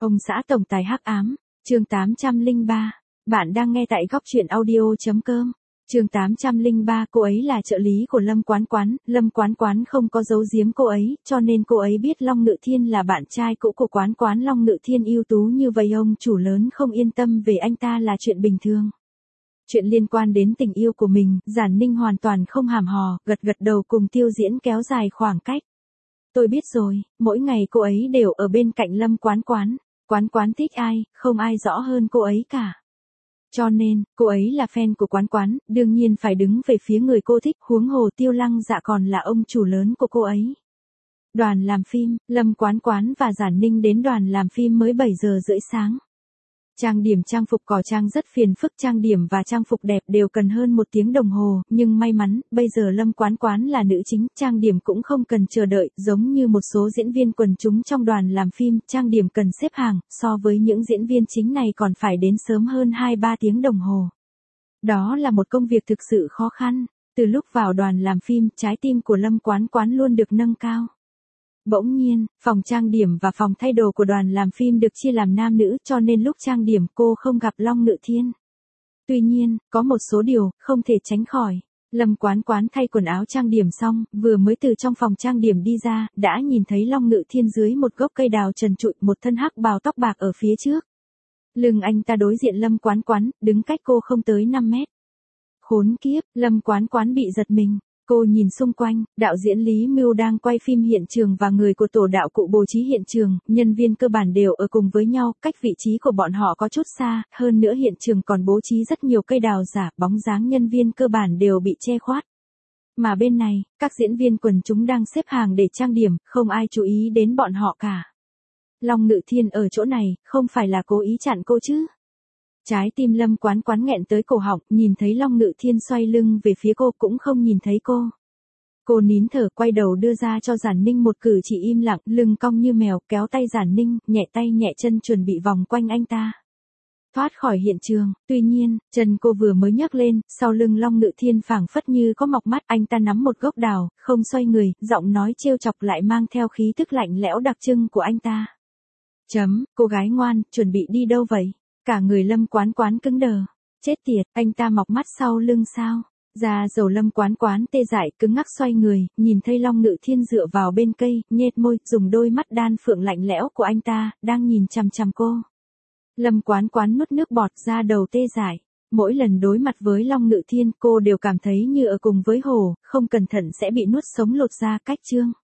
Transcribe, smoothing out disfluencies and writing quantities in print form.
Ông xã tổng tài hắc ám, chương 803. Bạn đang nghe tại góc truyện audio.com. Chương 803, cô ấy là trợ lý của Lâm Quán Quán, Lâm Quán Quán không có giấu giếm cô ấy, cho nên cô ấy biết Long Ngự Thiên là bạn trai cũ của Quán Quán. Long Ngự Thiên ưu tú như vậy, ông chủ lớn không yên tâm về anh ta là chuyện bình thường. Chuyện liên quan đến tình yêu của mình, Giản Ninh hoàn toàn không hàm hò, gật gật đầu cùng Tiêu Diễn kéo dài khoảng cách. Tôi biết rồi, mỗi ngày cô ấy đều ở bên cạnh Lâm Quán Quán. Quán Quán thích ai, không ai rõ hơn cô ấy cả. Cho nên, cô ấy là fan của Quán Quán, đương nhiên phải đứng về phía người cô thích, huống hồ Tiêu Lăng Dạ còn là ông chủ lớn của cô ấy. Đoàn làm phim, Lâm Quán Quán và Giản Ninh đến đoàn làm phim mới 7 giờ rưỡi sáng. Trang điểm trang phục cỏ trang rất phiền phức, trang điểm và trang phục đẹp đều cần hơn 1 tiếng đồng hồ, nhưng may mắn, bây giờ Lâm Quán Quán là nữ chính, trang điểm cũng không cần chờ đợi, giống như một số diễn viên quần chúng trong đoàn làm phim, trang điểm cần xếp hàng, so với những diễn viên chính này còn phải đến sớm hơn 2-3 tiếng đồng hồ. Đó là một công việc thực sự khó khăn, từ lúc vào đoàn làm phim, trái tim của Lâm Quán Quán luôn được nâng cao. Bỗng nhiên, phòng trang điểm và phòng thay đồ của đoàn làm phim được chia làm nam nữ, cho nên lúc trang điểm cô không gặp Long Ngự Thiên. Tuy nhiên, có một số điều không thể tránh khỏi. Lâm Quán Quán thay quần áo trang điểm xong, vừa mới từ trong phòng trang điểm đi ra, đã nhìn thấy Long Ngự Thiên dưới một gốc cây đào trần trụi, một thân hắc bào tóc bạc ở phía trước. Lưng anh ta đối diện Lâm Quán Quán, đứng cách cô không tới 5 mét. Khốn kiếp, Lâm Quán Quán bị giật mình. Cô nhìn xung quanh, đạo diễn Lý Mưu đang quay phim hiện trường và người của tổ đạo cụ bố trí hiện trường, nhân viên cơ bản đều ở cùng với nhau, cách vị trí của bọn họ có chút xa, hơn nữa hiện trường còn bố trí rất nhiều cây đào giả, bóng dáng nhân viên cơ bản đều bị che khuất. Mà bên này, các diễn viên quần chúng đang xếp hàng để trang điểm, không ai chú ý đến bọn họ cả. Long Ngự Thiên ở chỗ này, không phải là cố ý chặn cô chứ? Trái tim Lâm Quán Quán nghẹn tới cổ họng, nhìn thấy Long Ngự Thiên xoay lưng về phía cô cũng không nhìn thấy cô. Cô nín thở quay đầu đưa ra cho Giản Ninh một cử chỉ im lặng, lưng cong như mèo, kéo tay Giản Ninh, nhẹ tay nhẹ chân chuẩn bị vòng quanh anh ta. Thoát khỏi hiện trường, tuy nhiên, chân cô vừa mới nhấc lên, sau lưng Long Ngự Thiên phảng phất như có mọc mắt, anh ta nắm một gốc đào, không xoay người, giọng nói trêu chọc lại mang theo khí tức lạnh lẽo đặc trưng của anh ta. Cô gái ngoan, chuẩn bị đi đâu vậy? Cả người Lâm Quán Quán cứng đờ. Chết tiệt, anh ta mọc mắt sau lưng sao? Da dầu Lâm Quán Quán tê dại cứng ngắc xoay người, nhìn thấy Long Ngự Thiên dựa vào bên cây, nhếch môi, dùng đôi mắt đan phượng lạnh lẽo của anh ta, đang nhìn chằm chằm cô. Lâm Quán Quán nuốt nước bọt, da đầu tê dại. Mỗi lần đối mặt với Long Ngự Thiên, cô đều cảm thấy như ở cùng với hổ, không cẩn thận sẽ bị nuốt sống lột da. Cách chương